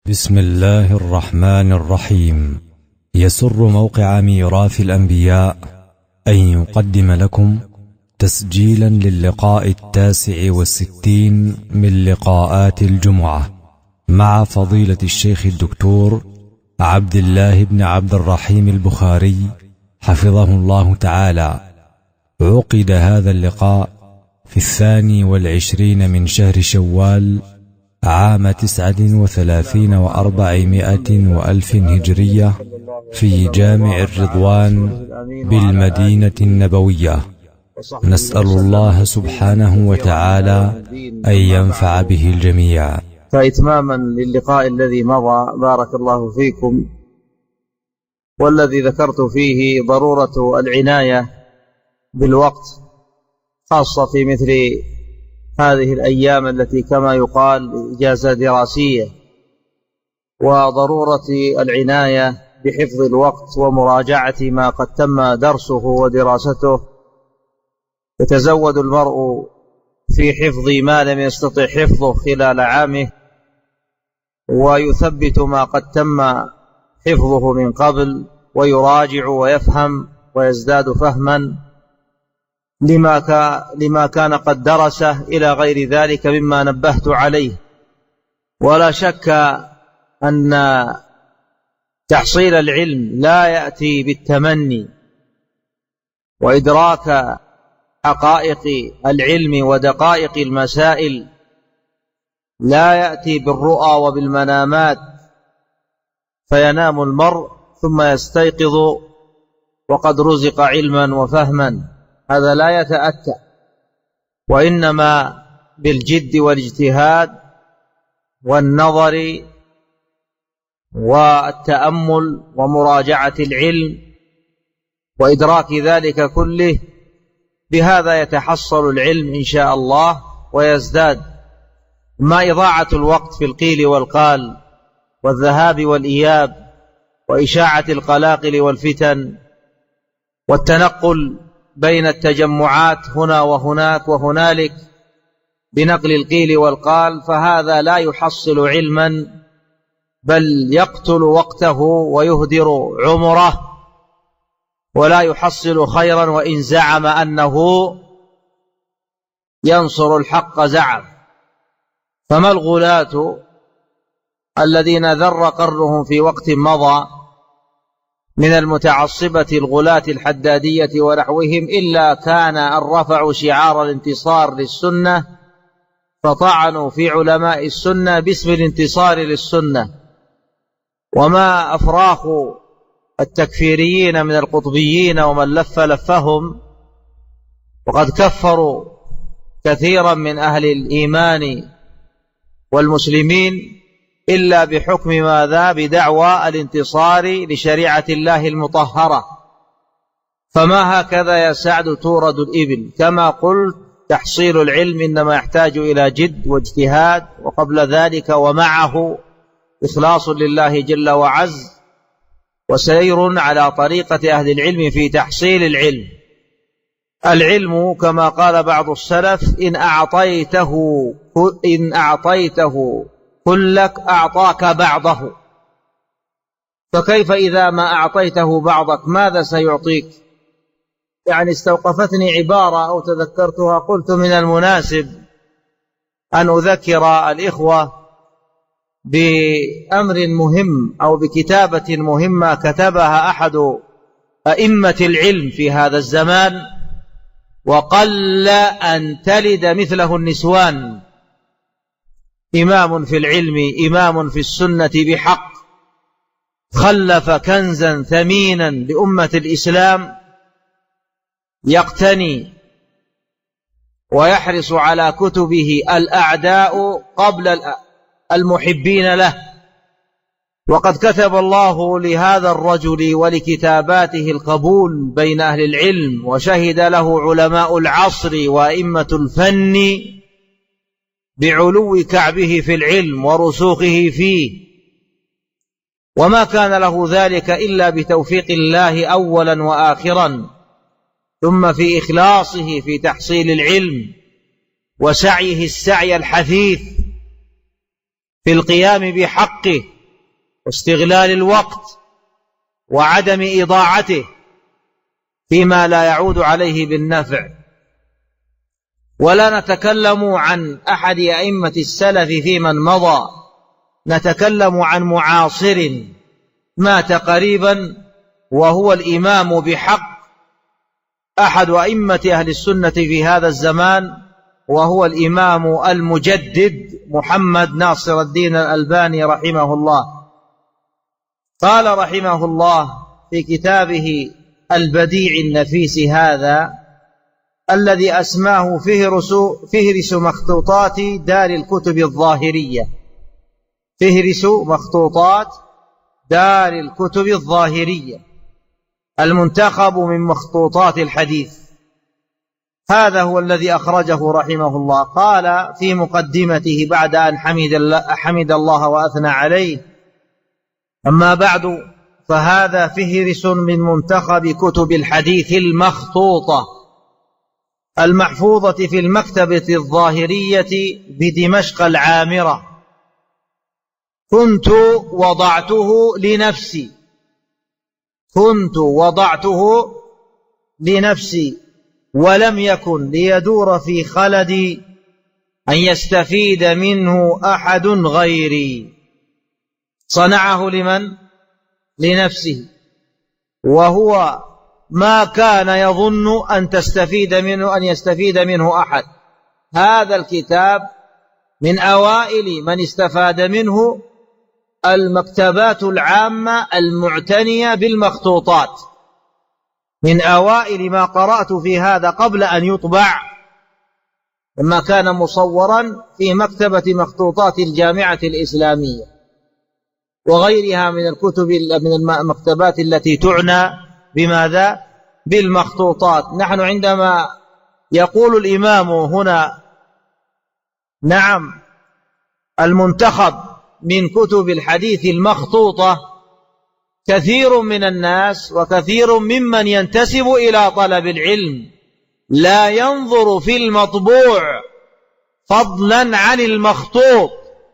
بسم الله الرحمن الرحيم. يسر موقع ميراث الأنبياء أن يقدم لكم تسجيلا للقاء 69 من لقاءات الجمعة مع فضيلة الشيخ الدكتور عبد الله بن عبد الرحيم البخاري حفظه الله تعالى. عقد هذا اللقاء في 22 من شهر شوال عام 39 و400 وألف هجرية في جامع الرضوان بالمدينة النبوية. نسأل الله سبحانه وتعالى أن ينفع به الجميع. فإتماما للقاء الذي مضى بارك الله فيكم، والذي ذكرت فيه ضرورة العناية بالوقت، خاصة في مثل هذه الأيام التي كما يقال إجازة دراسية، وضرورة العناية بحفظ الوقت ومراجعة ما قد تم درسه ودراسته. يتزود المرء في حفظ ما لم يستطع حفظه خلال عامه، ويثبت ما قد تم حفظه من قبل، ويراجع ويفهم ويزداد فهما لما كان قد درسه إلى غير ذلك مما نبهت عليه. ولا شك أن تحصيل العلم لا يأتي بالتمني، وإدراك حقائق العلم ودقائق المسائل لا يأتي بالرؤى وبالمنامات، فينام المرء ثم يستيقظ وقد رزق علما وفهما. هذا لا يتأتى، وإنما بالجد والاجتهاد والنظر والتأمل ومراجعة العلم وإدراك ذلك كله، بهذا يتحصل العلم إن شاء الله ويزداد. ما إضاعة الوقت في القيل والقال والذهاب والإياب وإشاعة القلاقل والفتن والتنقل بين التجمعات هنا وهناك وهنالك بنقل القيل والقال، فهذا لا يحصل علما، بل يقتل وقته ويهدر عمره، ولا يحصل خيرا وإن زعم أنه ينصر الحق زعم. فما الغلاة الذين ذر قرنهم في وقت مضى من المتعصبة الغلاة الحدادية ونحوهم إلا كان أن رفعوا شعار الانتصار للسنة، فطعنوا في علماء السنة باسم الانتصار للسنة. وما أفراخ التكفيريين من القطبيين ومن لف لفهم، وقد كفروا كثيرا من أهل الإيمان والمسلمين إلا بحكم ماذا؟ بدعوى الانتصار لشريعة الله المطهرة. فما هكذا يا سعد تورد الإبل؟ كما قلت، تحصيل العلم إنما يحتاج إلى جد واجتهاد، وقبل ذلك ومعه إخلاص لله جل وعز، وسير على طريقة أهل العلم في تحصيل العلم. العلم كما قال بعض السلف: إن أعطيته كلك أعطاك بعضه. فكيف إذا ما أعطيته بعضك ماذا سيعطيك؟ يعني استوقفتني عبارة أو تذكرتها، قلت من المناسب أن أذكر الإخوة بأمر مهم أو بكتابة مهمة كتبها أحد أئمة العلم في هذا الزمان، وقل أن تلد مثله النسوان. إمام في العلم، إمام في السنة بحق، خلف كنزا ثمينا لأمة الإسلام، يقتني ويحرص على كتبه الأعداء قبل المحبين له. وقد كتب الله لهذا الرجل ولكتاباته القبول بين أهل العلم، وشهد له علماء العصر وأئمة الفن بعلو كعبه في العلم ورسوخه فيه، وما كان له ذلك إلا بتوفيق الله أولا وآخرا، ثم في إخلاصه في تحصيل العلم وسعيه السعي الحثيث في القيام بحقه واستغلال الوقت وعدم إضاعته فيما لا يعود عليه بالنفع. ولا نتكلم عن أحد أئمة السلف في من مضى، نتكلم عن معاصر مات قريبا وهو الإمام بحق، أحد أئمة أهل السنة في هذا الزمان، وهو الإمام المجدد محمد ناصر الدين الألباني رحمه الله. قال رحمه الله في كتابه البديع النفيس هذا الذي أسماه فهرس مخطوطات دار الكتب الظاهرية، فهرس مخطوطات دار الكتب الظاهرية المنتخب من مخطوطات الحديث، هذا هو الذي أخرجه رحمه الله. قال في مقدمته بعد أن حمد الله وأثنى عليه: أما بعد، فهذا فهرس من منتخب كتب الحديث المخطوطة المحفوظة في المكتبة الظاهرية بدمشق العامرة، كنت وضعته لنفسي ولم يكن ليدور في خلدي أن يستفيد منه أحد غيري. صنعه لمن؟ لنفسه، وهو ما كان يظن أن يستفيد منه أحد. هذا الكتاب من أوائل من استفاد منه المكتبات العامة المعتنية بالمخطوطات، من أوائل ما قرأت في هذا قبل أن يطبع، لما كان مصورا في مكتبة مخطوطات الجامعة الإسلامية وغيرها من الكتب من المكتبات التي تعنى بماذا؟ بالمخطوطات. نحن عندما يقول الإمام هنا نعم المنتخب من كتب الحديث المخطوطة، كثير من الناس وكثير ممن ينتسب إلى طلب العلم لا ينظر في المطبوع فضلا عن المخطوط.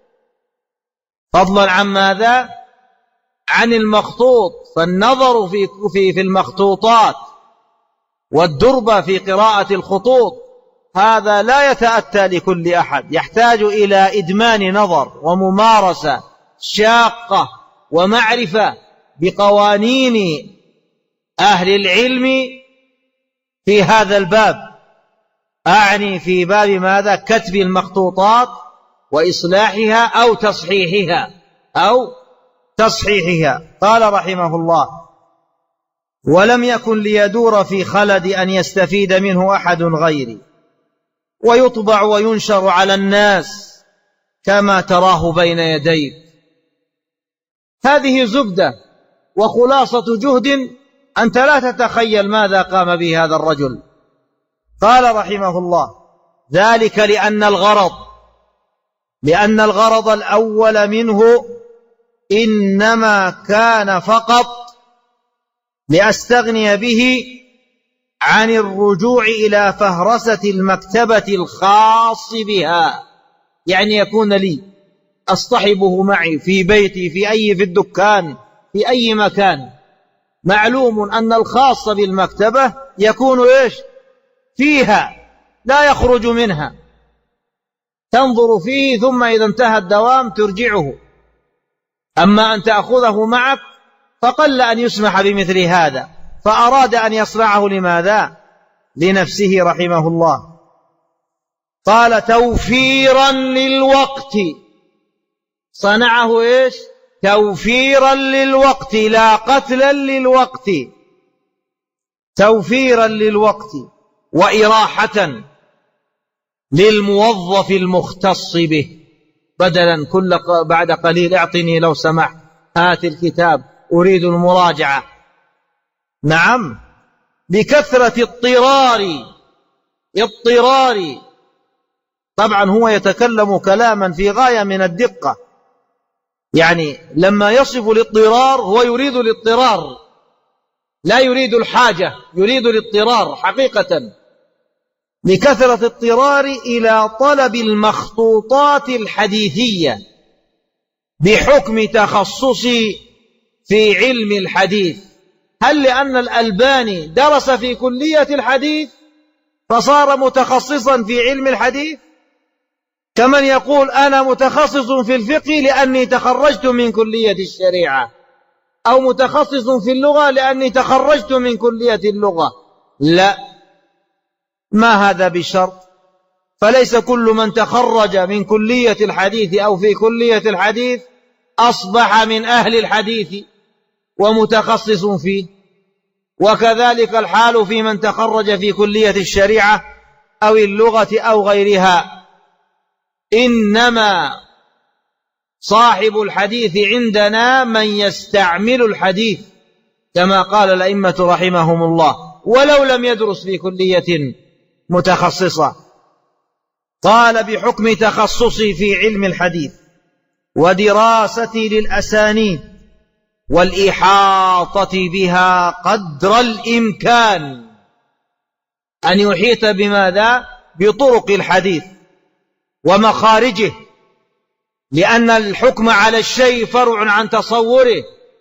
فضلا عن ماذا؟ عن المخطوط. فالنظر في المخطوطات والدربة في قراءة الخطوط هذا لا يتأتى لكل أحد، يحتاج إلى إدمان نظر وممارسة شاقة ومعرفة بقوانين أهل العلم في هذا الباب، أعني في باب ماذا؟ كتب المخطوطات وإصلاحها أو تصحيحها. قال رحمه الله: ولم يكن ليدور في خلد أن يستفيد منه أحد غيري، ويطبع وينشر على الناس كما تراه بين يديك. هذه زبدة وخلاصة جهد أنت لا تتخيل ماذا قام به هذا الرجل. قال رحمه الله: ذلك لأن الغرض الأول منه إنما كان فقط لأستغني به عن الرجوع إلى فهرسة المكتبة الخاص بها، يعني يكون لي أصطحبه معي في بيتي في الدكان في أي مكان. معلوم أن الخاص بالمكتبة يكون فيها، لا يخرج منها، تنظر فيه ثم إذا انتهى الدوام ترجعه. أما أن تأخذه معك فقل أن يسمح بمثل هذا، فأراد أن يصنعه لماذا؟ لنفسه رحمه الله. قال: توفيرا للوقت. صنعه توفيرا للوقت لا قتلا للوقت، توفيرا للوقت وإراحة للموظف المختص به. بدلا بعد قليل اعطني لو سمحت، هات الكتاب أريد المراجعة. نعم، لكثرة اضطرار. طبعا هو يتكلم كلاما في غاية من الدقة، يعني لما يصف الاضطرار هو يريد الاضطرار، لا يريد الحاجة، يريد الاضطرار حقيقة. لكثرة اضطرار إلى طلب المخطوطات الحديثية بحكم تخصصي في علم الحديث. هل لأن الألباني درس في كلية الحديث فصار متخصصا في علم الحديث، كمن يقول أنا متخصص في الفقه لأني تخرجت من كلية الشريعة، أو متخصص في اللغة لأني تخرجت من كلية اللغة. لا، ما هذا بشرط. فليس كل من تخرج من كلية الحديث أو في كلية الحديث أصبح من أهل الحديث ومتخصص فيه، وكذلك الحال في من تخرج في كلية الشريعة أو اللغة أو غيرها. إنما صاحب الحديث عندنا من يستعمل الحديث كما قال الأئمة رحمهم الله، ولو لم يدرس في كلية متخصصة. قال بحكم تخصصي في علم الحديث ودراستي للأسانيد والإحاطة بها قدر الإمكان، أن يحيط بماذا؟ بطرق الحديث ومخارجه، لأن الحكم على الشيء فرع عن تصوره،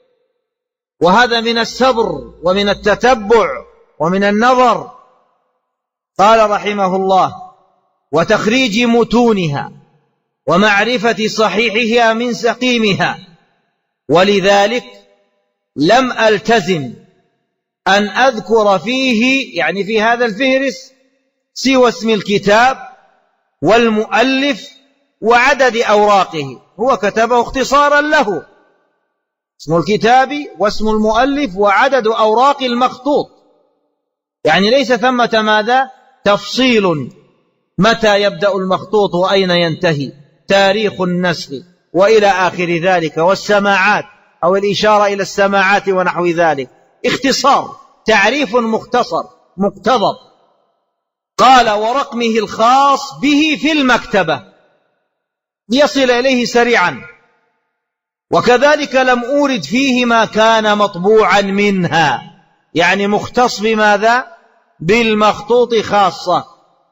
وهذا من الصبر ومن التتبع ومن النظر. قال رحمه الله وتخريج متونها ومعرفة صحيحها من سقيمها، ولذلك لم ألتزم أن أذكر فيه، يعني في هذا الفهرس، سوى اسم الكتاب والمؤلف وعدد أوراقه. هو كتبه اختصارا له، اسم الكتاب واسم المؤلف وعدد أوراق المخطوط، يعني ليس ثمة ماذا؟ تفصيل، متى يبدأ المخطوط وأين ينتهي، تاريخ النسخ وإلى آخر ذلك، والسماعات أو الإشارة إلى السماعات ونحو ذلك. اختصار، تعريف مختصر مقتضب. قال ورقمه الخاص به في المكتبة ليصل إليه سريعا، وكذلك لم أورد فيه ما كان مطبوعا منها، يعني مختص بماذا؟ بالمخطوط خاصة.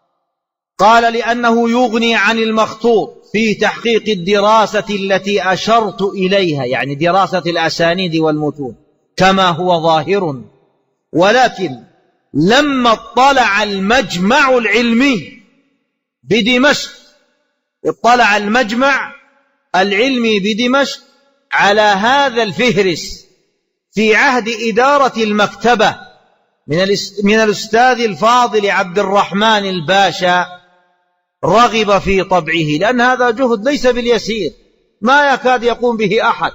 قال لأنه يغني عن المخطوط في تحقيق الدراسة التي أشرت إليها، يعني دراسة الأسانيد والمتون كما هو ظاهر. ولكن لما اطلع المجمع العلمي بدمشق، اطلع المجمع العلمي بدمشق على هذا الفهرس في عهد إدارة المكتبة من الأستاذ الفاضل عبد الرحمن الباشا، رغب في طبعه، لأن هذا جهد ليس باليسير، ما يكاد يقوم به أحد.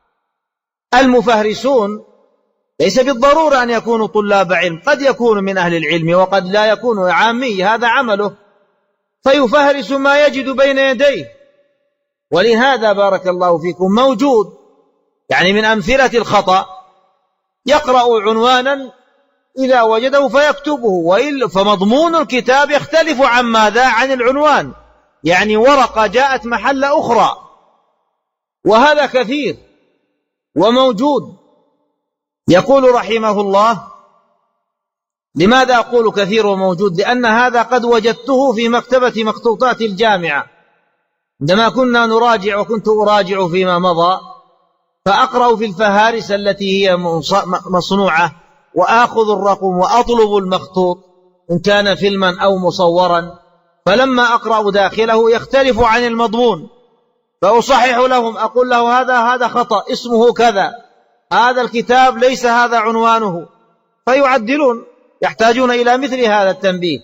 المفهرسون ليس بالضرورة أن يكونوا طلاب علم، قد يكون من أهل العلم وقد لا يكون عامي، هذا عمله، فيفهرس ما يجد بين يديه. ولهذا بارك الله فيكم موجود يعني من أمثلة الخطأ يقرأ عنوانا إذا وجده فيكتبه، فمضمون الكتاب يختلف عن ماذا؟ عن العنوان، يعني ورقة جاءت محل أخرى، وهذا كثير وموجود. يقول رحمه الله: لماذا أقول كثير وموجود؟ لأن هذا قد وجدته في مكتبة مخطوطات الجامعة عندما كنا نراجع، وكنت أراجع فيما مضى، فأقرأ في الفهارس التي هي مصنوعة، وآخذ الرقم وأطلب المخطوط إن كان فيلما أو مصورا، فلما أقرأ داخله يختلف عن المضمون، فأصحح لهم، أقول له هذا خطأ، اسمه كذا، هذا الكتاب ليس هذا عنوانه، فيعدلون، يحتاجون إلى مثل هذا التنبيه.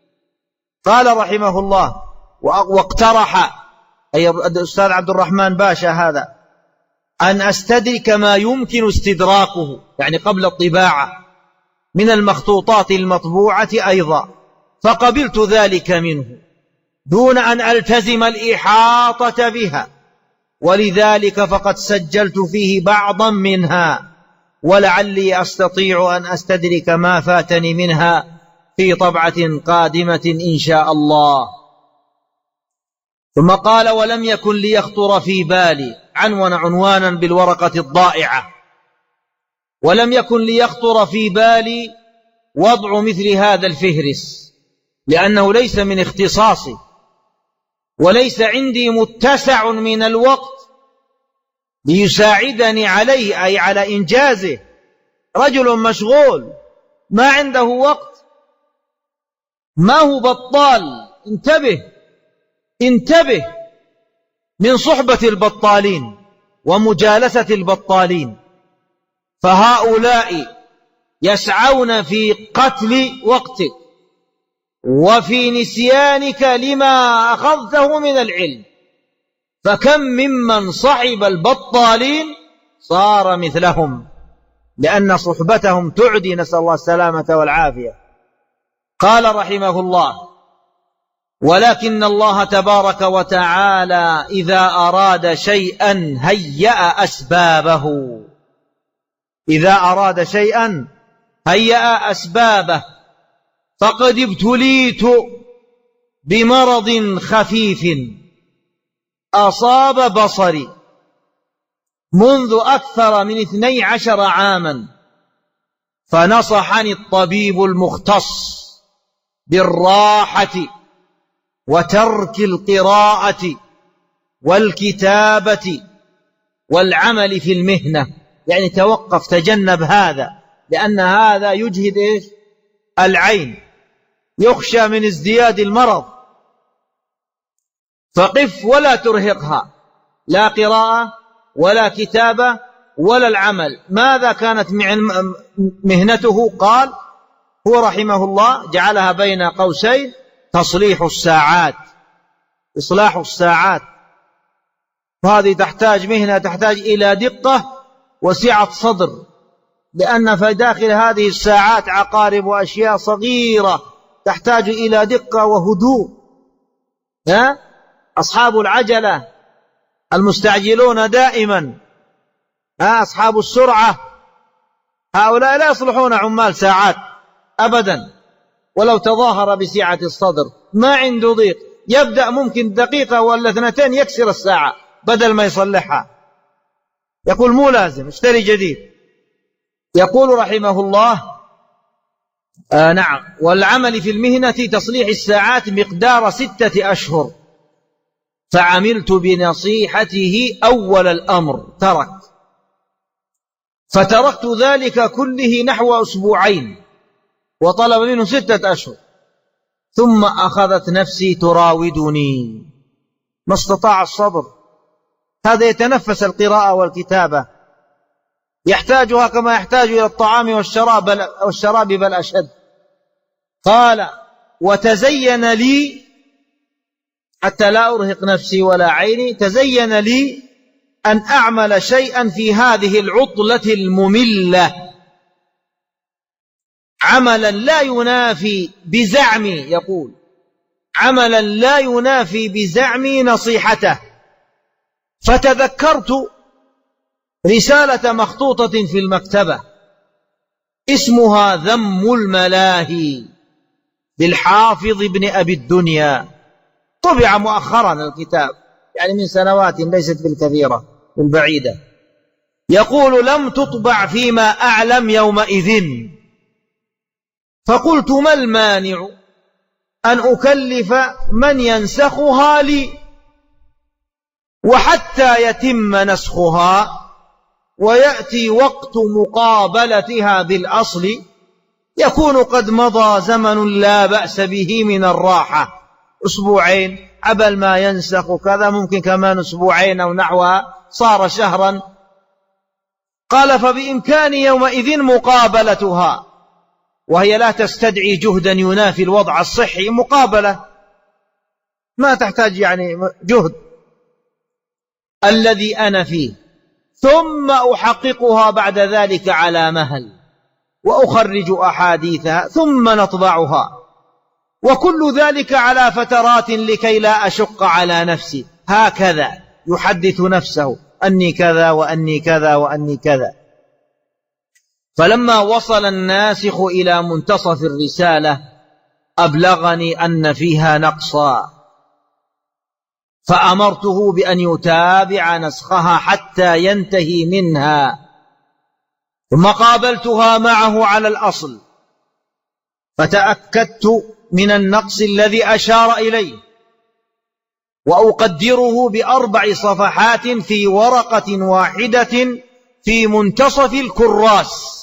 قال رحمه الله: واقترح أي الأستاذ عبد الرحمن باشا هذا أن أستدرك ما يمكن استدراكه، يعني قبل الطباعة، من المخطوطات المطبوعة أيضا، فقبلت ذلك منه دون أن ألتزم الإحاطة بها، ولذلك فقد سجلت فيه بعضا منها، ولعلي أستطيع أن أستدرك ما فاتني منها في طبعة قادمة إن شاء الله. ثم قال: ولم يكن ليخطر في بالي، عنوانا بالورقة الضائعة، ولم يكن ليخطر في بالي وضع مثل هذا الفهرس، لأنه ليس من اختصاصي، وليس عندي متسع من الوقت ليساعدني عليه، أي على إنجازه. رجل مشغول ما عنده وقت، ما هو بطال. انتبه من صحبة البطالين ومجالسة البطالين، فهؤلاء يسعون في قتل وقتك وفي نسيانك لما أخذته من العلم. فكم ممن صحب البطالين صار مثلهم، لأن صحبتهم تعدي، نسأل الله السلامة والعافية. قال رحمه الله: ولكن الله تبارك وتعالى إذا أراد شيئا هيأ أسبابه. إذا أراد شيئا هيأ أسبابه. فقد ابتليت بمرض خفيف أصاب بصري منذ أكثر من 12 عاما، فنصحني الطبيب المختص بالراحة وترك القراءة والكتابة والعمل في المهنة، يعني توقف، تجنب هذا، لأن هذا يجهد العين، يخشى من ازدياد المرض. فقف ولا ترهقها، لا قراءة ولا كتابة ولا العمل. ماذا كانت مهنته؟ قال هو رحمه الله جعلها بين قوسين: تصليح الساعات، إصلاح الساعات. وهذه تحتاج مهنة، تحتاج إلى دقة وسعة صدر، لأن في داخل هذه الساعات عقارب وأشياء صغيرة تحتاج إلى دقة وهدوء. أصحاب العجلة المستعجلون دائما، أصحاب السرعة، هؤلاء لا يصلحون عمال ساعات أبدا، ولو تظاهر بسعة الصدر ما عنده ضيق، يبدأ ممكن دقيقة ولا 2 يكسر الساعة بدل ما يصلحها، يقول مو لازم اشتري جديد. يقول رحمه الله: نعم، والعمل في المهنة تصليح الساعات مقدار 6 أشهر، فعملت بنصيحته أول الأمر، فتركت ذلك كله نحو 2 أسبوعين، وطلب منه 6 أشهر. ثم أخذت نفسي تراودني، ما استطاع الصبر. هذا يتنفس القراءة والكتابة، يحتاجها كما يحتاج إلى الطعام والشراب بل أشد. قال: وتزين لي، حتى لا أرهق نفسي ولا عيني، تزين لي أن أعمل شيئا في هذه العطلة المملة، عملا لا ينافي بزعمي، يقول عملا لا ينافي بزعمي نصيحته. فتذكرت رسالة مخطوطة في المكتبة اسمها ذم الملاهي للحافظ ابن أبي الدنيا، طبع مؤخرا الكتاب، يعني من سنوات ليست بالكثيرة بالبعيدة. يقول: لم تطبع فيما أعلم يومئذ، فقلت: ما المانع أن أكلف من ينسخها لي، وحتى يتم نسخها ويأتي وقت مقابلتها بالأصل يكون قد مضى زمن لا بأس به من الراحة. 2 أسبوعين عبل ما ينسخ كذا، ممكن كمان 2 أسبوعين أو نحوها، صار شهرا. قال: فبإمكاني يومئذ مقابلتها، وهي لا تستدعي جهدا ينافي الوضع الصحي، مقابلة ما تحتاج يعني جهد الذي أنا فيه، ثم أحققها بعد ذلك على مهل، وأخرج أحاديثها، ثم نطبعها، وكل ذلك على فترات لكي لا أشق على نفسي. هكذا يحدث نفسه: أني كذا وأني كذا وأني كذا. فلما وصل الناسخ إلى منتصف الرسالة أبلغني أن فيها نقصا، فأمرته بأن يتابع نسخها حتى ينتهي منها، ثم قابلتها معه على الأصل، فتأكدت من النقص الذي أشار إليه، وأقدره ب4 صفحات في ورقة واحدة في منتصف الكراس.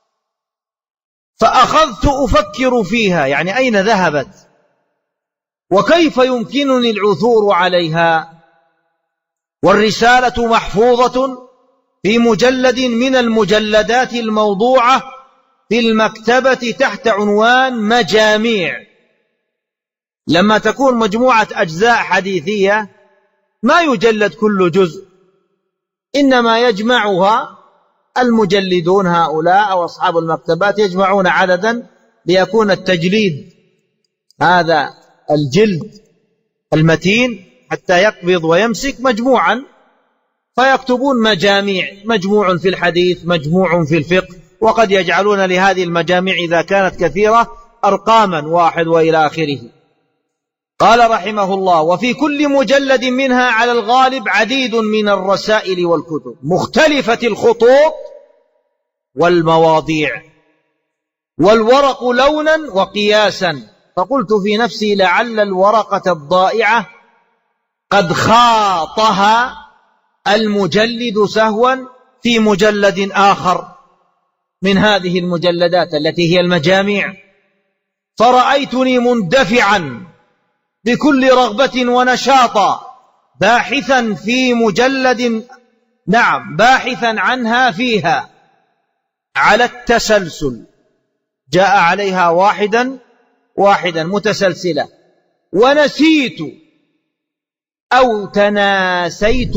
فأخذت أفكر فيها، يعني أين ذهبت وكيف يمكنني العثور عليها. والرسالة محفوظة في مجلد من المجلدات الموضوعة في المكتبة تحت عنوان مجاميع. لما تكون مجموعة أجزاء حديثية ما يجلد كل جزء، إنما يجمعها المجلدون هؤلاء أو أصحاب المكتبات، يجمعون عددا ليكون التجليد هذا الجلد المتين حتى يقبض ويمسك مجموعا، فيكتبون مجاميع، مجموع في الحديث، مجموع في الفقه، وقد يجعلون لهذه المجاميع إذا كانت كثيرة أرقاما 1 وإلى آخره. قال رحمه الله: وفي كل مجلد منها على الغالب عديد من الرسائل والكتب مختلفة الخطوط والمواضيع والورق لونا وقياسا. فقلت في نفسي لعل الورقة الضائعة قد خاطها المجلد سهوا في مجلد آخر من هذه المجلدات التي هي المجاميع، فرأيتني مندفعا بكل رغبة ونشاطا باحثا في مجلد، باحثا عنها فيها على التسلسل، جاء عليها واحدا متسلسلة، ونسيت أو تناسيت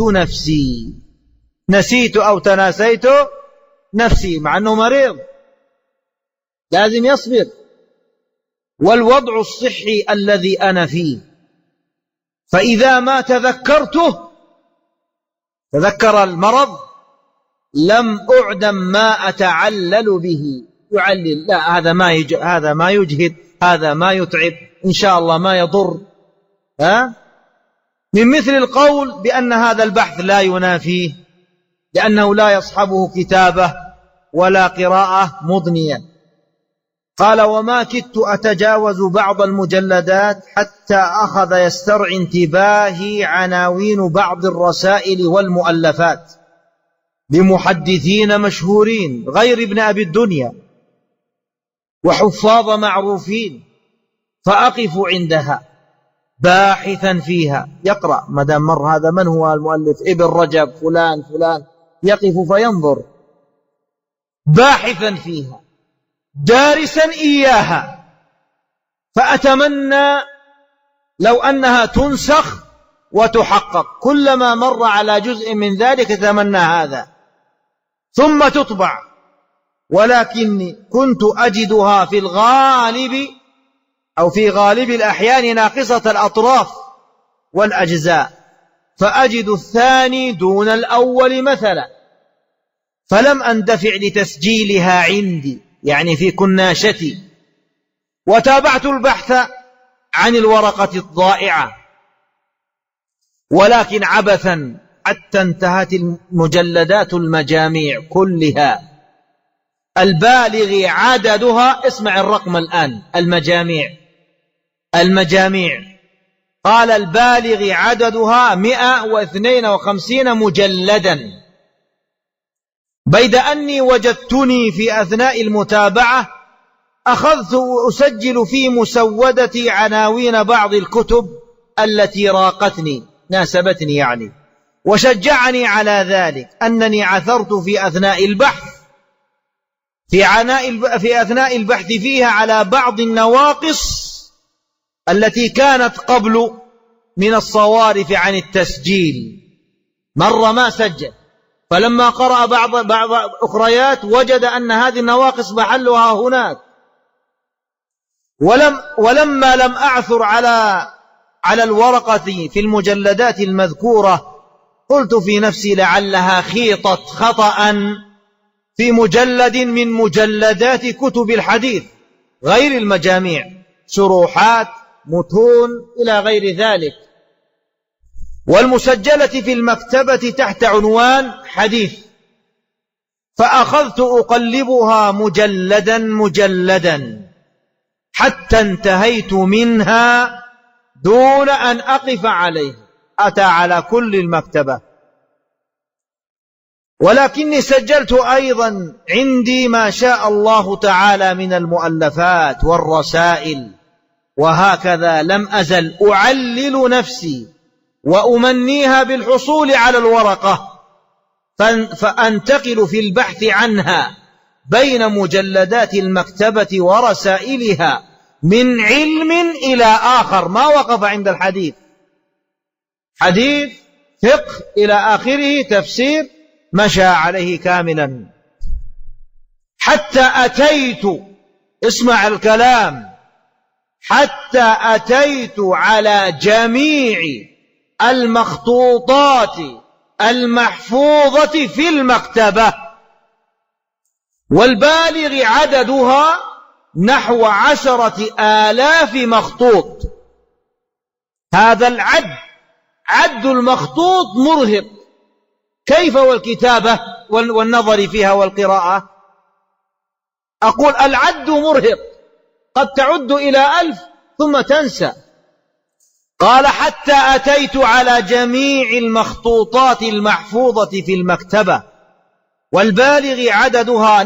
نفسي، مع أنه مريض لازم يصبر، والوضع الصحي الذي أنا فيه، فإذا ما تذكرته تذكر المرض لم أعدم ما أتعلل به. يعلل، لا هذا ما يجهد، هذا ما يتعب، إن شاء الله ما يضر، من مثل القول بأن هذا البحث لا ينافيه لأنه لا يصحبه كتابة ولا قراءة مضنية. قال: وما كدت أتجاوز بعض المجلدات حتى أخذ يسترعي انتباهي عناوين بعض الرسائل والمؤلفات لمحدثين مشهورين غير ابن أبي الدنيا وحفاظ معروفين، فأقف عندها باحثا فيها. يقرأ مدام مر هذا من هو المؤلف، ابن رجب فلان يقف فينظر باحثا فيها دارسا إياها، فأتمنى لو أنها تنسخ وتحقق، كلما مر على جزء من ذلك تتمنى هذا ثم تطبع، ولكني كنت أجدها في الغالب أو في غالب الأحيان ناقصة الأطراف والأجزاء، فأجد الثاني دون الأول مثلا، فلم أندفع لتسجيلها عندي، يعني في كناشتي، وتابعت البحث عن الورقة الضائعة، ولكن عبثا حتى انتهت المجلدات المجاميع كلها البالغ عددها، اسمع الرقم الآن، المجاميع قال البالغ عددها 152 مجلدا، بيد أني وجدتني في أثناء المتابعة أخذت أسجل في مسودتي عناوين بعض الكتب التي راقتني، ناسبتني يعني، وشجعني على ذلك أنني عثرت في أثناء البحث فيها على بعض النواقص التي كانت قبل من الصوارف عن التسجيل. مر ما سجل، فلما قرأ بعض أخريات وجد أن هذه النواقص محلها هناك، ولما لم أعثر على الورقة في المجلدات المذكورة قلت في نفسي لعلها خيطت خطأ في مجلد من مجلدات كتب الحديث غير المجاميع، شروحات، متون إلى غير ذلك، والمسجلة في المكتبة تحت عنوان حديث، فأخذت أقلبها مجلدا حتى انتهيت منها دون أن أقف عليه. أتى على كل المكتبة. ولكني سجلت أيضا عندي ما شاء الله تعالى من المؤلفات والرسائل، وهكذا لم أزل أعلل نفسي وأمنيها بالحصول على الورقة، فأنتقل في البحث عنها بين مجلدات المكتبة ورسائلها من علم إلى آخر، ما وقف عند الحديث، حديث فقه إلى آخره، تفسير، مشى عليه كاملا حتى أتيت، اسمع الكلام، حتى أتيت على جميع المخطوطات المحفوظة في المكتبة، والبالغ عددها نحو 10,000 مخطوط. هذا العد، عد المخطوط مرهق، كيف والكتابة والنظر فيها والقراءة؟ أقول العد مرهق، قد تعد إلى 1000 ثم تنسى. قال حتى أتيت على جميع المخطوطات المحفوظة في المكتبة، والبالغ عددها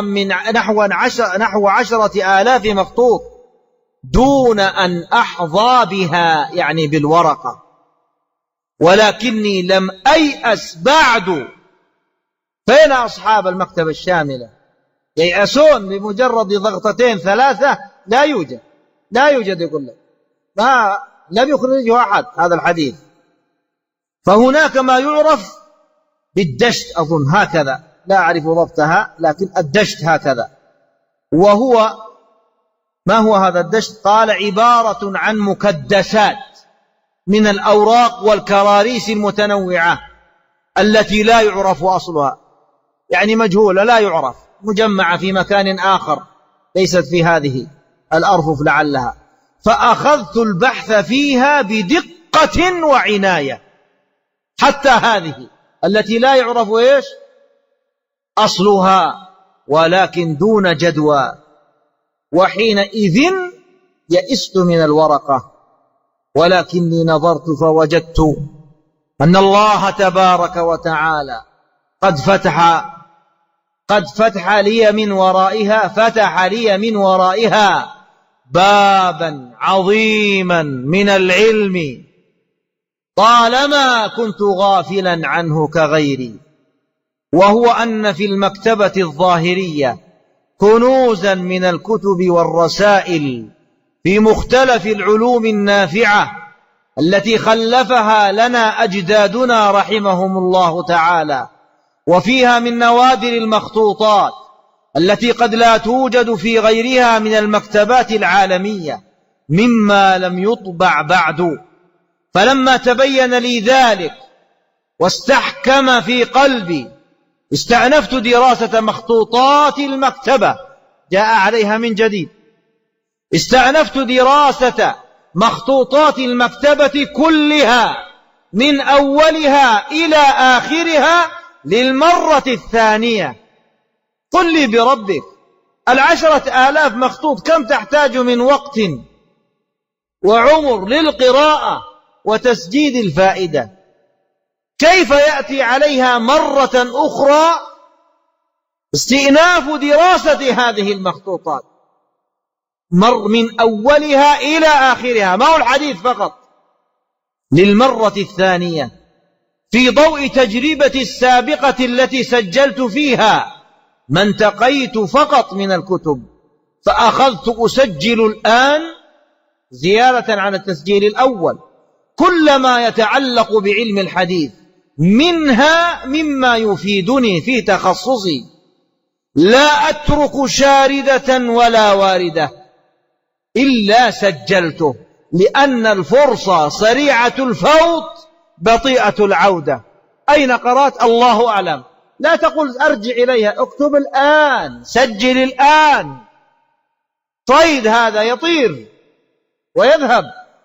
نحو 10,000 مخطوط، دون أن أحظى بها، يعني بالورقة، ولكني لم أيأس بعد. فين أصحاب المكتبة الشاملة؟ ييأسون بمجرد ضغطتين 3؟ لا يوجد، لا يوجد، يقول لك ما لم يخرجه أحد هذا الحديث. فهناك ما يعرف بالدشت، أظن هكذا، لا أعرف ضبطها، لكن الدشت هكذا. وهو ما هو هذا الدشت؟ قال عبارة عن مكدسات من الأوراق والكراريس المتنوعة التي لا يعرف أصلها، يعني مجهولة لا يعرف، مجمعة في مكان آخر ليست في هذه الأرفف لعلها. فأخذت البحث فيها بدقة وعناية، حتى هذه التي لا يعرف إيش أصلها، ولكن دون جدوى. وحينئذ يئست من الورقة، ولكني نظرت فوجدت أن الله تبارك وتعالى قد فتح لي من ورائها بابا عظيما من العلم، طالما كنت غافلا عنه كغيري، وهو أن في المكتبة الظاهرية كنوزا من الكتب والرسائل في مختلف العلوم النافعة التي خلفها لنا أجدادنا رحمهم الله تعالى، وفيها من نوادر المخطوطات التي قد لا توجد في غيرها من المكتبات العالمية مما لم يطبع بعد. فلما تبين لي ذلك واستحكم في قلبي، استأنفت دراسة مخطوطات المكتبة، جاء عليها من جديد، استأنفت دراسة مخطوطات المكتبة كلها من أولها إلى آخرها للمرة الثانية. قل لي بربك، 10,000 مخطوط كم تحتاج من وقت وعمر للقراءة وتسجيل الفائدة؟ كيف يأتي عليها مرة أخرى استئناف دراسة هذه المخطوطات من أولها إلى آخرها، ما هو الحديث فقط، للمرة الثانية، في ضوء تجربتي السابقة التي سجلت فيها ما انتقيت فقط من الكتب. فأخذت أسجل الآن زيادة عن التسجيل الأول كل ما يتعلق بعلم الحديث، منها مما يفيدني في تخصصي، لا أترك شاردة ولا واردة إلا سجلته، لأن الفرصة سريعة الفوت بطيئة العودة. أين قرأت؟ الله أعلم. لا تقل أرجع إليها، اكتب الآن، سجل الآن. صيد هذا يطير ويذهب.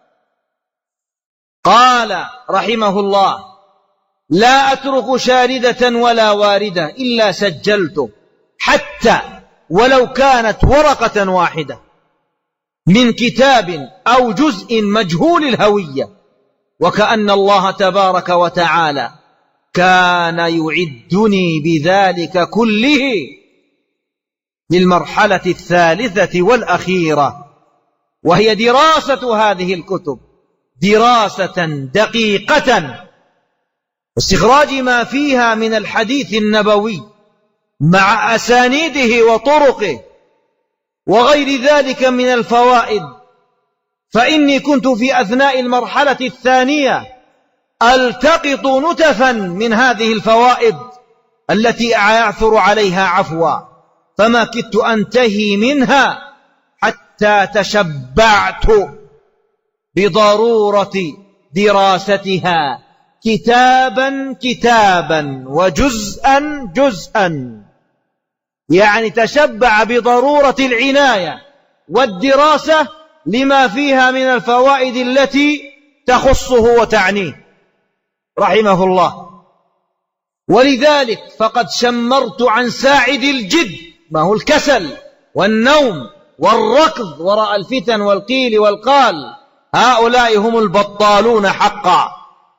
قال رحمه الله: لا أترك شاردة ولا واردة إلا سجلته، حتى ولو كانت ورقة واحدة من كتاب أو جزء مجهول الهوية وكأن الله تبارك وتعالى كان يعدني بذلك كله للمرحلة الثالثة والأخيرة، وهي دراسة هذه الكتب دراسة دقيقة، واستخراج ما فيها من الحديث النبوي مع أسانيده وطرقه وغير ذلك من الفوائد. فإني كنت في أثناء المرحلة الثانية ألتقط نتفا من هذه الفوائد التي أعثر عليها عفوا، فما كدت أنتهي منها حتى تشبعت بضرورة دراستها كتابا كتابا وجزءا جزءا، يعني تشبع بضرورة العناية والدراسة لما فيها من الفوائد التي تخصه وتعنيه رحمه الله. ولذلك فقد شمرت عن ساعد الجد، ما هو الكسل والنوم والركض وراء الفتن والقيل والقال، هؤلاء هم البطالون حقا.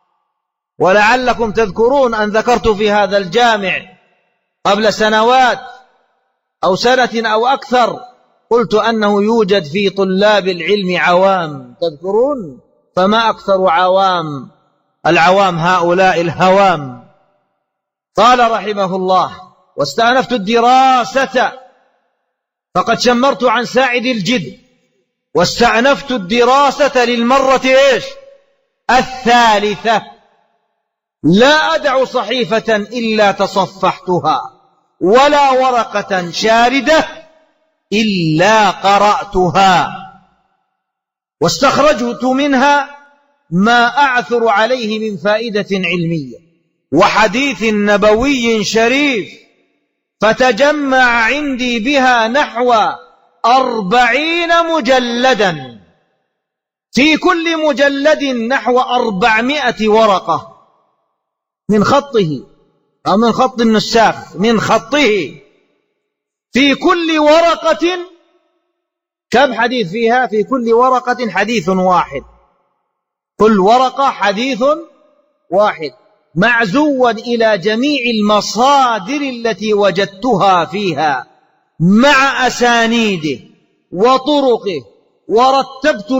ولعلكم تذكرون أن ذكرت في هذا الجامع قبل سنوات أو سنة أو أكثر، قلت أنه يوجد في طلاب العلم عوام، تذكرون؟ فما أكثر العوام هؤلاء الهوام. قال رحمه الله: واستأنفت الدراسة فقد شمرت عن ساعد الجد، واستأنفت الدراسة للمرة الثالثة، لا أدع صحيفة إلا تصفحتها ولا ورقة شاردة إلا قرأتها، واستخرجت منها ما أعثر عليه من فائدة علمية وحديث نبوي شريف، فتجمع عندي بها نحو 40 مجلدا، في كل مجلد نحو 400 ورقة من خطه أو من خط النساخ، من خطه. في كل ورقة كم حديث فيها؟ في كل ورقة حديث واحد، كل ورقة حديث واحد، معزوا إلى جميع المصادر التي وجدتها فيها مع أسانيده وطرقه، ورتبت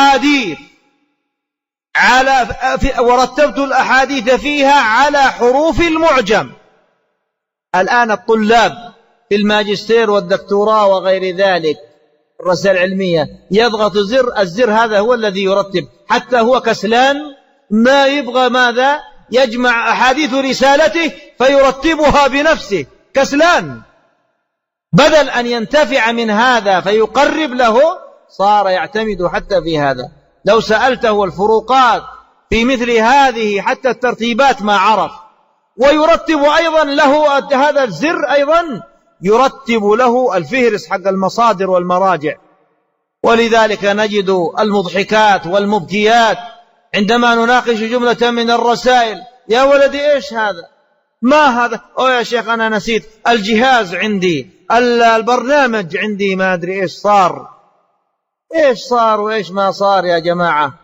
الأحاديث فيها على حروف المعجم. الآن الطلاب في الماجستير والدكتوراه وغير ذلك الرسائل العلمية يضغط الزر هذا هو الذي يرتب، حتى هو كسلان ما يبغى ماذا؟ يجمع أحاديث رسالته فيرتبها بنفسه، كسلان، بدل أن ينتفع من هذا فيقرب له صار يعتمد حتى في هذا. لو سألته الفروقات في مثل هذه حتى الترتيبات ما عرف. ويرتب أيضا له هذا الزر، أيضا يرتب له الفهرس حق المصادر والمراجع. ولذلك نجد المضحكات والمبكيات عندما نناقش جملة من الرسائل: يا ولدي إيش هذا؟ ما هذا؟ يا شيخ أنا نسيت الجهاز عندي، البرنامج عندي، ما أدري إيش صار. إيش صار وإيش ما صار يا جماعة؟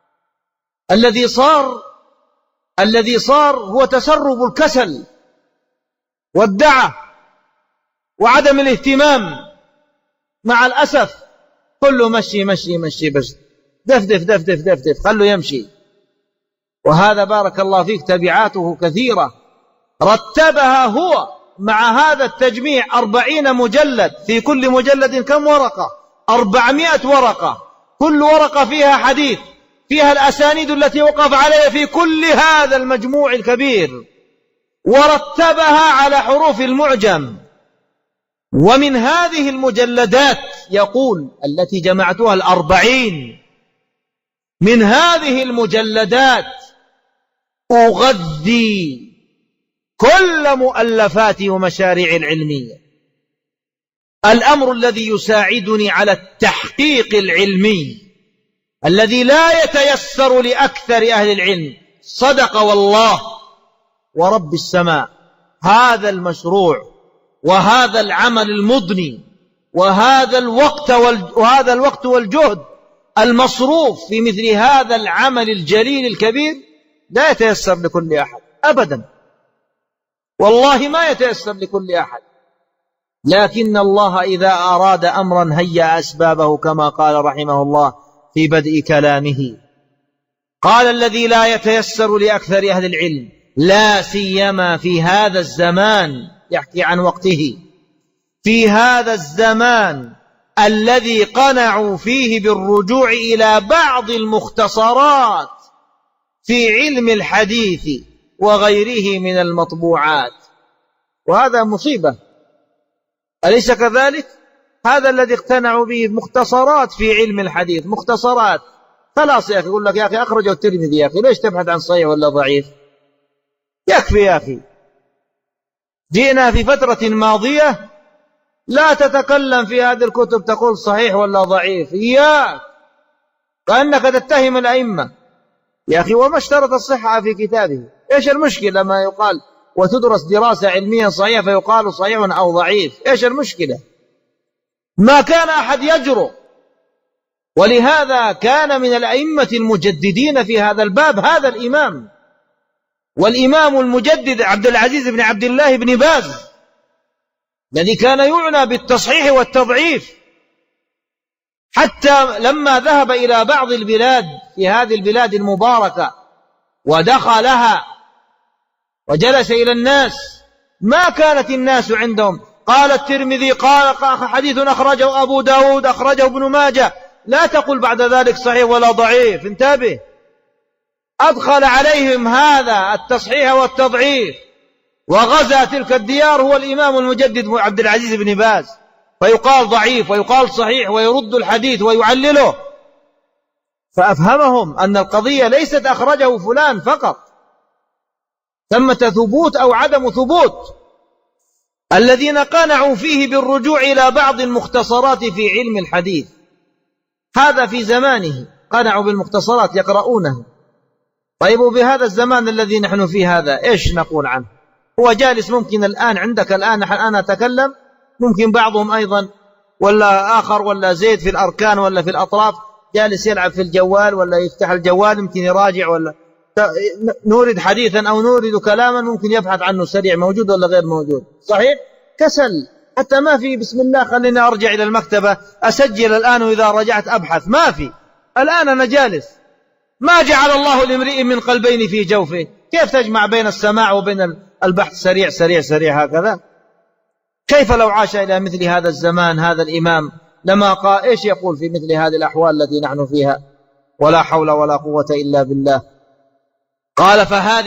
الذي صار هو تسرب الكسل والدعة وعدم الاهتمام. مع الأسف كله مشي مشي مشي، بس دفدف دفدف دفدف، خلوا يمشي. وهذا بارك الله فيك تبعاته كثيرة، رتبها هو مع هذا التجميع 40 مجلد، في كل مجلد كم ورقة؟ 400 ورقة، كل ورقة فيها حديث، فيها الأسانيد التي وقف عليها في كل هذا المجموع الكبير، ورتبها على حروف المعجم. ومن هذه المجلدات يقول التي جمعتها 40، من هذه المجلدات أغذي كل مؤلفاتي ومشاريعي العلمية. الأمر الذي يساعدني على التحقيق العلمي الذي لا يتيسر لأكثر أهل العلم، صدق والله ورب السماء، هذا المشروع وهذا العمل المضني وهذا الوقت والجهد المصروف في مثل هذا العمل الجليل الكبير لا يتيسر لكل أحد أبدا، والله ما يتيسر لكل أحد، لكن الله إذا أراد أمرا هيأ أسبابه كما قال رحمه الله في بدء كلامه. قال: الذي لا يتيسر لأكثر أهل العلم لا سيما في هذا الزمان، يحكي عن وقته، في هذا الزمان الذي قنعوا فيه بالرجوع إلى بعض المختصرات في علم الحديث وغيره من المطبوعات، وهذا مصيبة، أليس كذلك؟ هذا الذي اقتنعوا به مختصرات في علم الحديث، مختصرات، خلاص يا أخي، يقول لك يا أخي أخرجه الترمذي، يا أخي ليش تبحث عن صحيح ولا ضعيف؟ يكفي يا أخي. جئنا في فترة ماضية لا تتكلم في هذه الكتب تقول صحيح ولا ضعيف، إياك، كأنك تتهم الأئمة يا أخي. وما اشترط الصحة في كتابه؟ إيش المشكلة ما يقال وتدرس دراسة علمية صحيحة فيقال صحيح أو ضعيف؟ إيش المشكلة؟ ما كان أحد يجرؤ، ولهذا كان من الأئمة المجددين في هذا الباب هذا الإمام، والإمام المجدد عبد العزيز بن عبد الله بن باز، الذي كان يعنى بالتصحيح والتضعيف، حتى لما ذهب إلى بعض البلاد في هذه البلاد المباركة ودخلها وجلس إلى الناس، ما كانت الناس عندهم قال الترمذي قال حديث أخرجه أبو داود أخرجه ابن ماجه، لا تقل بعد ذلك صحيح ولا ضعيف، انتبه. أدخل عليهم هذا التصحيح والتضعيف وغزا تلك الديار هو الإمام المجدد عبد العزيز بن باز، فيقال ضعيف ويقال صحيح ويرد الحديث ويعلله، فأفهمهم أن القضية ليست أخرجه فلان فقط، ثمة ثبوت أو عدم ثبوت. الذين قنعوا فيه بالرجوع إلى بعض المختصرات في علم الحديث، هذا في زمانه قنعوا بالمختصرات يقرؤونه. طيب وبهذا الزمان الذي نحن فيه هذا إيش نقول عنه؟ هو جالس ممكن الآن عندك الآن أنا أتكلم، ممكن بعضهم أيضا ولا آخر ولا زيد في الأركان ولا في الأطراف جالس يلعب في الجوال ولا يفتح الجوال يمكن يراجع، ولا نورد حديثا أو نورد كلاما ممكن يبحث عنه سريع، موجود ولا غير موجود؟ صحيح؟ كسل، حتى ما في بسم الله خلينا أرجع إلى المكتبة أسجل الآن وإذا رجعت أبحث، ما في. الآن أنا جالس، ما جعل الله لامرئ من قلبين في جوفه، كيف تجمع بين السماع وبين البحث سريع سريع سريع هكذا؟ كيف لو عاش إلى مثل هذا الزمان هذا الإمام لما قال إيش يقول في مثل هذه الأحوال التي نحن فيها؟ ولا حول ولا قوة إلا بالله. قال: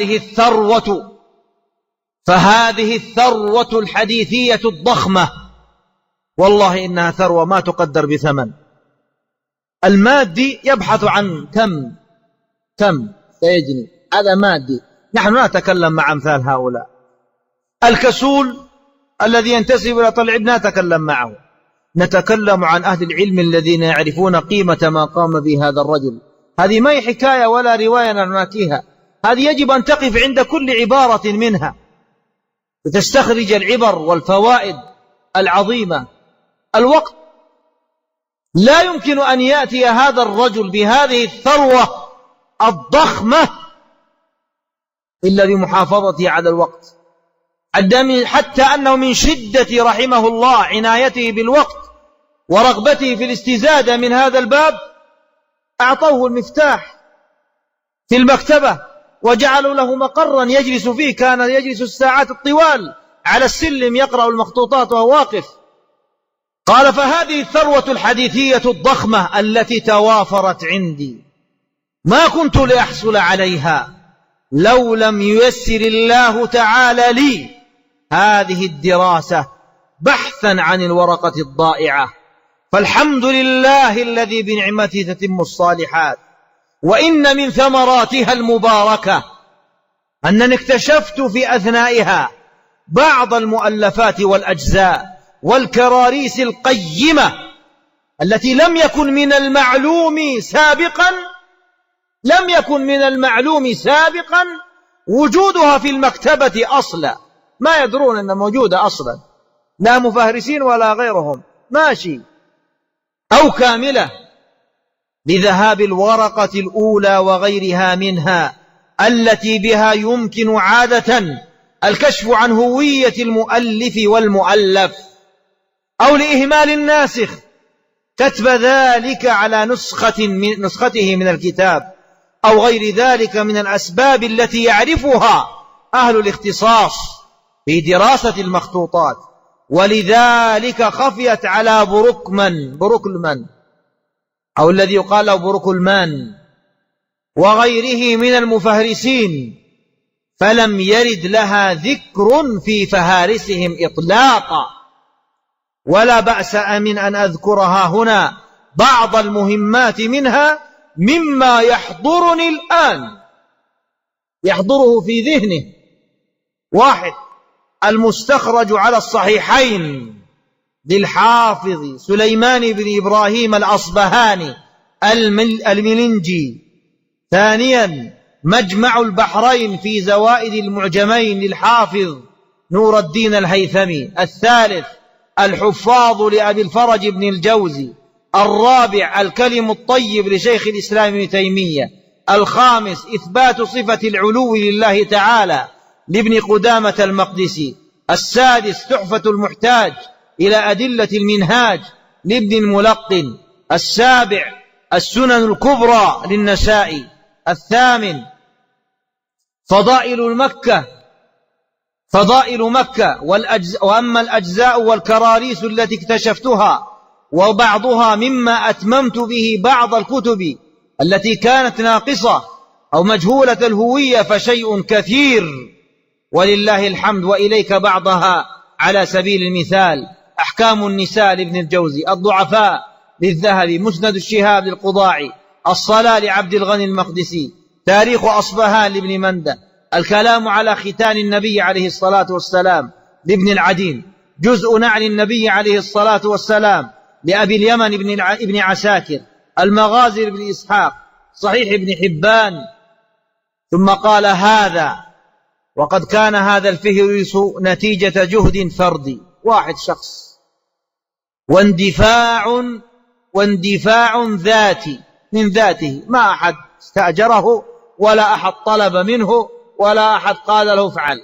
فهذه الثروة الحديثية الضخمة، والله إنها ثروة ما تقدر بثمن. المادي يبحث عن كم سيجني، هذا مادي، نحن لا نتكلم مع أمثال هؤلاء. الكسول الذي ينتسب إلى طلع لا نتكلم معه، نتكلم عن أهل العلم الذين يعرفون قيمة ما قام به هذا الرجل. هذه ما هي حكاية ولا رواية نحكيها، هذه يجب أن تقف عند كل عبارة منها لتستخرج العبر والفوائد العظيمة. الوقت لا يمكن أن يأتي هذا الرجل بهذه الثروة الضخمة إلا بمحافظته على الوقت، حتى أنه من شدة رحمه الله عنايته بالوقت ورغبته في الاستزادة من هذا الباب أعطوه المفتاح في المكتبة وجعلوا له مقرا يجلس فيه، كان يجلس الساعات الطوال على السلم يقرأ المخطوطات وهو واقف. قال: فهذه الثروة الحديثية الضخمة التي توافرت عندي ما كنت لأحصل عليها لو لم ييسر الله تعالى لي هذه الدراسة بحثا عن الورقة الضائعة، فالحمد لله الذي بنعمته تتم الصالحات. وإن من ثمراتها المباركة أنني اكتشفت في أثنائها بعض المؤلفات والأجزاء والكراريس القيمة التي لم يكن من المعلوم سابقا وجودها في المكتبة أصلا، ما يدرون أنها موجودة أصلا، لا مفهرسين ولا غيرهم، ماشي، أو كاملة. لذهاب الورقة الأولى وغيرها منها التي بها يمكن عادة الكشف عن هوية المؤلف والمؤلف، أو لإهمال الناسخ كتب ذلك على نسخته من الكتاب، أو غير ذلك من الأسباب التي يعرفها أهل الاختصاص في دراسة المخطوطات. ولذلك خفيت على بروكلمان أو الذي يقال له بروكلمان وغيره من المفهرسين، فلم يرد لها ذكر في فهارسهم إطلاقا. ولا بأس من أن أذكرها هنا بعض المهمات منها مما يحضرني الآن، يحضره في ذهنه. 1. المستخرج على الصحيحين للحافظ سليمان بن إبراهيم الأصبهاني الملنجي. 2. مجمع البحرين في زوائد المعجمين للحافظ نور الدين الهيثمي. 3. الحفاظ لأبي الفرج بن الجوزي. 4. الكلم الطيب لشيخ الإسلام ابن تيمية. 5. إثبات صفة العلو لله تعالى لابن قدامة المقدسي. 6. تحفة المحتاج إلى أدلة المنهاج لابن الملقن. 7. السنن الكبرى للنسائي. 8. فضائل مكة وأما الأجزاء والكراريس التي اكتشفتها وبعضها مما أتممت به بعض الكتب التي كانت ناقصة أو مجهولة الهوية فشيء كثير ولله الحمد. وإليك بعضها على سبيل المثال: أحكام النساء لابن الجوزي، الضعفاء للذهبي، مسند الشهاب للقضاعي، الصلاة لعبد الغني المقدسي، تاريخ أصبهان لابن مندة، الكلام على ختان النبي عليه الصلاة والسلام لابن العدين، جزء نعل النبي عليه الصلاة والسلام لأبي اليمن ابن عساكر، المغازي لابن إسحاق، صحيح ابن حبان. ثم قال: هذا وقد كان هذا الفهرس نتيجة جهد فردي، واحد شخص، واندفاع ذاتي من ذاته، ما أحد استأجره ولا أحد طلب منه ولا أحد قال له افعل.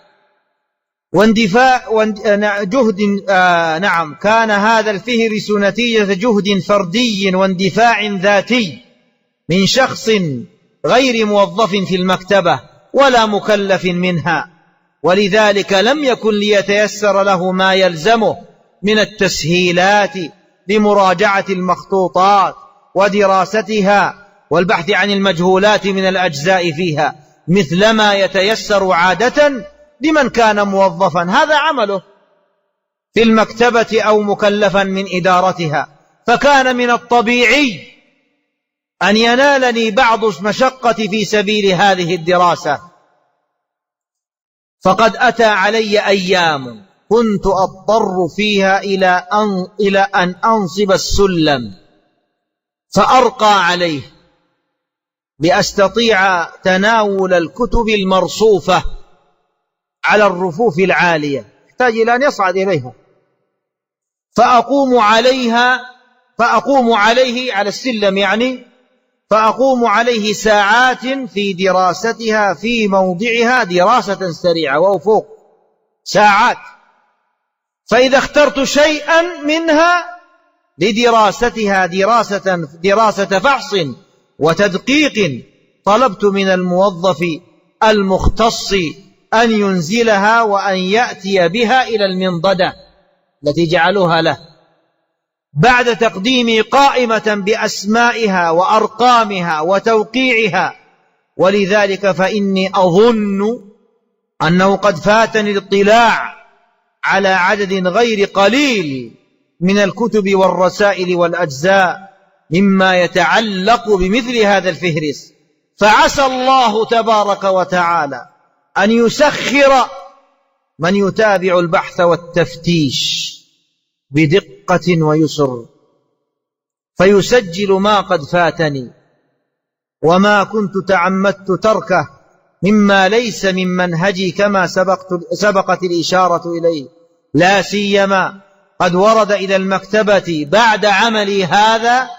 كان هذا الفهرس نتيجة جهد فردي واندفاع ذاتي من شخص غير موظف في المكتبة ولا مكلف منها، ولذلك لم يكن ليتيسر له ما يلزمه من التسهيلات لمراجعة المخطوطات ودراستها والبحث عن المجهولات من الأجزاء فيها، مثلما يتيسر عادة لمن كان موظفا هذا عمله في المكتبة أو مكلفا من إدارتها. فكان من الطبيعي أن ينالني بعض المشقة في سبيل هذه الدراسة. فقد أتى علي أيام كنت أضطر فيها إلى أن أنصب السلم فأرقى عليه لأستطيع تناول الكتب المرصوفة على الرفوف العالية، يحتاج إلى أن يصعد إليها، فأقوم عليه على السلم فأقوم عليه ساعات في دراستها في موضعها دراسة سريعة وفوق ساعات. فإذا اخترت شيئا منها لدراستها دراسة فحص وتدقيق طلبت من الموظف المختص أن ينزلها وأن يأتي بها إلى المنضدة التي جعلوها له بعد تقديم قائمة بأسمائها وأرقامها وتوقيعها. ولذلك فإني أظن أنه قد فاتني الاطلاع على عدد غير قليل من الكتب والرسائل والأجزاء مما يتعلق بمثل هذا الفهرس. فعسى الله تبارك وتعالى أن يسخر من يتابع البحث والتفتيش بدقة ويسر فيسجل ما قد فاتني وما كنت تعمدت تركه مما ليس من منهجي كما سبقت الإشارة إليه، لا سيما قد ورد إلى المكتبة بعد عملي هذا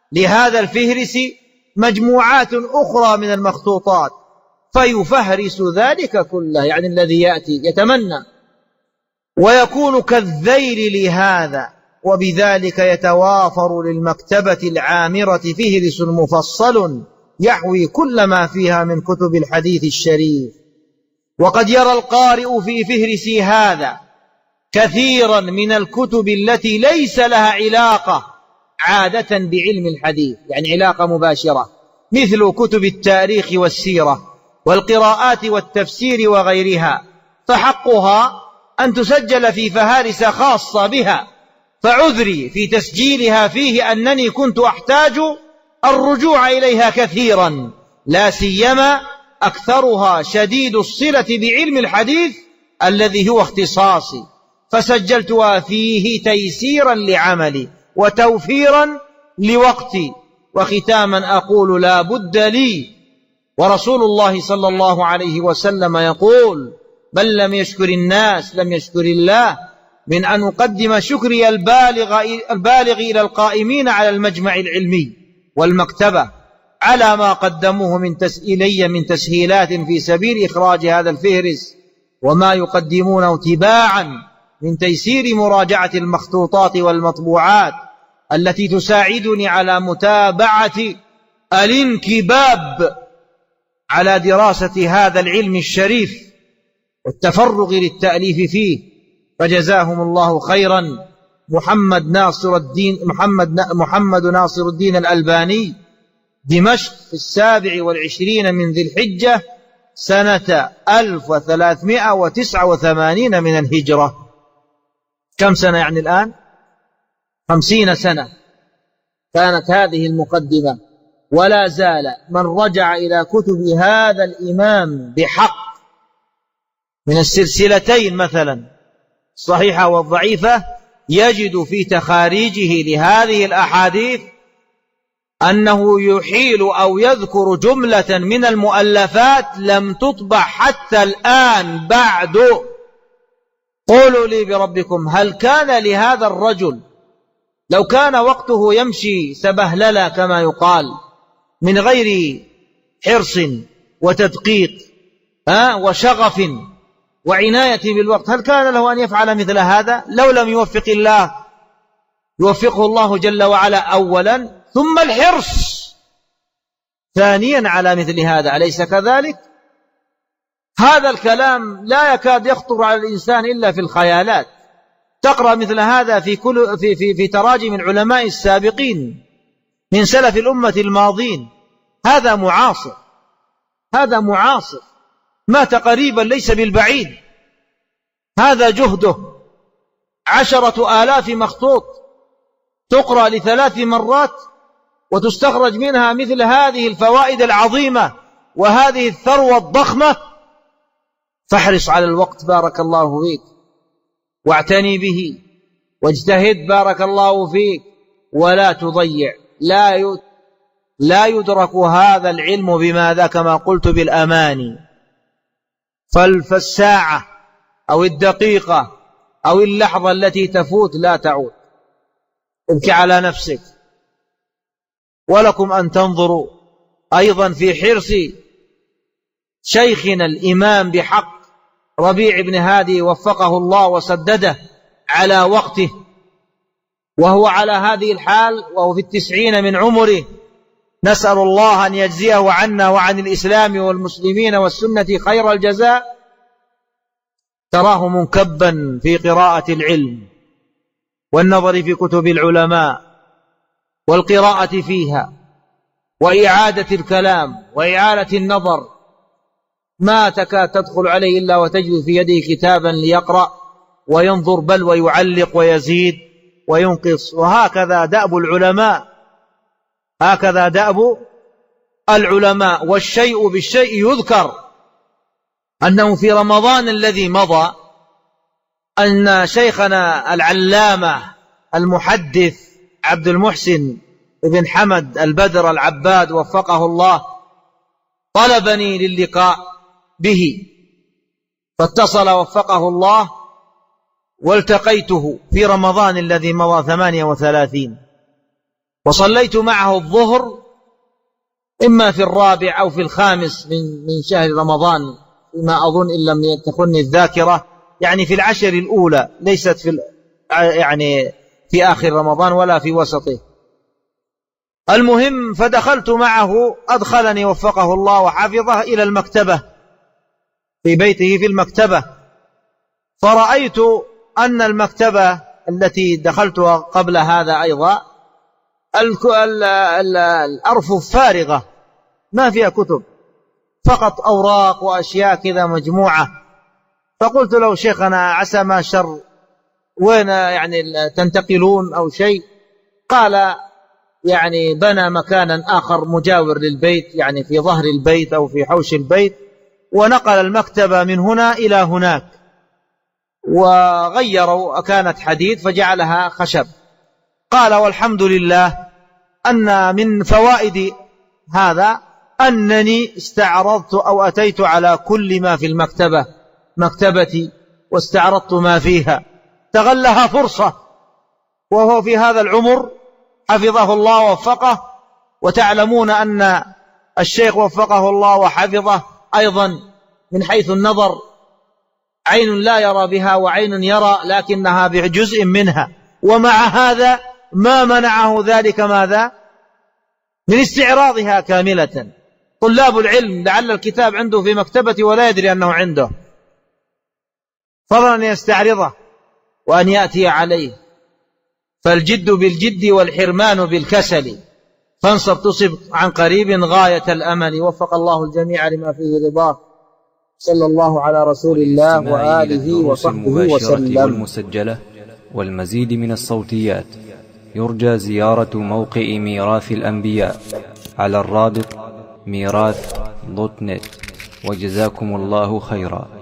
لهذا الفهرس مجموعات أخرى من المخطوطات فيفهرس ذلك كله، يعني الذي يأتي يتمنى، ويكون كالذيل لهذا، وبذلك يتوافر للمكتبة العامرة فهرس مفصل يحوي كل ما فيها من كتب الحديث الشريف. وقد يرى القارئ في فهرس هذا كثيرا من الكتب التي ليس لها علاقة عادة بعلم الحديث، يعني علاقة مباشرة، مثل كتب التاريخ والسيرة والقراءات والتفسير وغيرها، فحقها أن تسجل في فهارس خاصة بها، فعذري في تسجيلها فيه أنني كنت أحتاج الرجوع إليها كثيرا، لا سيما أكثرها شديد الصلة بعلم الحديث الذي هو اختصاصي، فسجلتها فيه تيسيرا لعملي وتوفيرا لوقتي. وختاما أقول لا بد لي، ورسول الله صلى الله عليه وسلم يقول: من لم يشكر الناس لم يشكر الله، من أن أقدم شكري البالغ إلى القائمين على المجمع العلمي والمكتبة على ما قدموه من تسهيلات في سبيل إخراج هذا الفهرس، وما يقدمونه تباعا من تيسير مراجعة المخطوطات والمطبوعات التي تساعدني على متابعة الانكباب على دراسة هذا العلم الشريف والتفرغ للتأليف فيه. فجزاهم الله خيرا محمد ناصر الدين الألباني، دمشق، في 27 من ذي الحجة سنة 1389 من الهجرة. كم سنة يعني الآن؟ 50 سنة كانت هذه المقدمة، ولا زال من رجع إلى كتب هذا الإمام بحق من السلسلتين مثلا الصحيحة والضعيفة يجد في تخاريجه لهذه الأحاديث أنه يحيل أو يذكر جملة من المؤلفات لم تطبع حتى الآن بعد. قولوا لي بربكم، هل كان لهذا الرجل لو كان وقته يمشي سبهللا كما يقال من غير حرص وتدقيق وشغف وعناية بالوقت، هل كان له أن يفعل مثل هذا لو لم يوفقه الله جل وعلا أولا، ثم الحرص ثانيا على مثل هذا؟ أليس كذلك؟ هذا الكلام لا يكاد يخطر على الإنسان إلا في الخيالات. تقرأ مثل هذا في تراجم العلماء السابقين من سلف الأمة الماضين. هذا معاصر مات قريبا ليس بالبعيد. هذا جهده 10,000 مخطوط تقرأ ل3 مرات وتستخرج منها مثل هذه الفوائد العظيمة وهذه الثروة الضخمة. فاحرص على الوقت بارك الله فيك، واعتني به واجتهد بارك الله فيك، ولا تضيع. لا يدرك هذا العلم بماذا؟ كما قلت بالأماني. فالساعة أو الدقيقة أو اللحظة التي تفوت لا تعود. ابكي على نفسك. ولكم أن تنظروا أيضا في حرص شيخنا الإمام بحق ربيع بن هادي وفقه الله وسدده على وقته، وهو على هذه الحال وهو في 90 من عمره. نسأل الله أن يجزيه عنا وعن الإسلام والمسلمين والسنة خير الجزاء. تراه منكبا في قراءة العلم والنظر في كتب العلماء والقراءة فيها وإعادة الكلام وإعادة النظر. ما تكاد تدخل عليه إلا وتجد في يده كتابا ليقرأ وينظر، بل ويعلق ويزيد وينقص. وهكذا دأب العلماء. والشيء بالشيء يذكر أنه في رمضان الذي مضى أن شيخنا العلامة المحدث عبد المحسن بن حمد البدر العباد وفقه الله طلبني للقاء به، فاتصل وفقه الله والتقيته في رمضان الذي مضى 38. وصليت معه الظهر إما في الرابع أو في الخامس من شهر رمضان، فيما أظن إن لم تخني الذاكرة، يعني في العشر الأولى، ليست يعني في آخر رمضان ولا في وسطه. المهم فدخلت معه، أدخلني وفقه الله وحفظه إلى المكتبة في بيته في المكتبة، فرأيت أن المكتبة التي دخلتها قبل هذا أيضا الأرفف فارغة ما فيها كتب، فقط أوراق وأشياء كذا مجموعة. فقلت له شيخنا عسى ما شر، وين يعني تنتقلون أو شيء؟ قال يعني بنى مكانا آخر مجاور للبيت، يعني في ظهر البيت أو في حوش البيت، ونقل المكتبة من هنا إلى هناك، وغيروا، كانت حديد فجعلها خشب. قال والحمد لله أن من فوائد هذا أنني استعرضت أو أتيت على كل ما في المكتبة مكتبتي واستعرضت ما فيها، استغلها فرصة وهو في هذا العمر حفظه الله ووفقه. وتعلمون أن الشيخ وفقه الله وحفظه أيضا من حيث النظر عين لا يرى بها وعين يرى، لكنها بجزء منها، ومع هذا ما منعه ذلك ماذا؟ من استعراضها كاملة. طلاب العلم لعل الكتاب عنده في مكتبته ولا يدري أنه عنده، فضلا أن يستعرضه وأن يأتي عليه. فالجد بالجد والحرمان بالكسل، فانصب تصب عن قريب غاية الأمل. وفق الله الجميع لما فيه رضاه. صلى الله على رسول الله وآله وصحبه وسلم. والمسجلة والمزيد من الصوتيات يرجى زيارة موقع ميراث الأنبياء على الرابط ميراث.net. وجزاكم الله خيرا.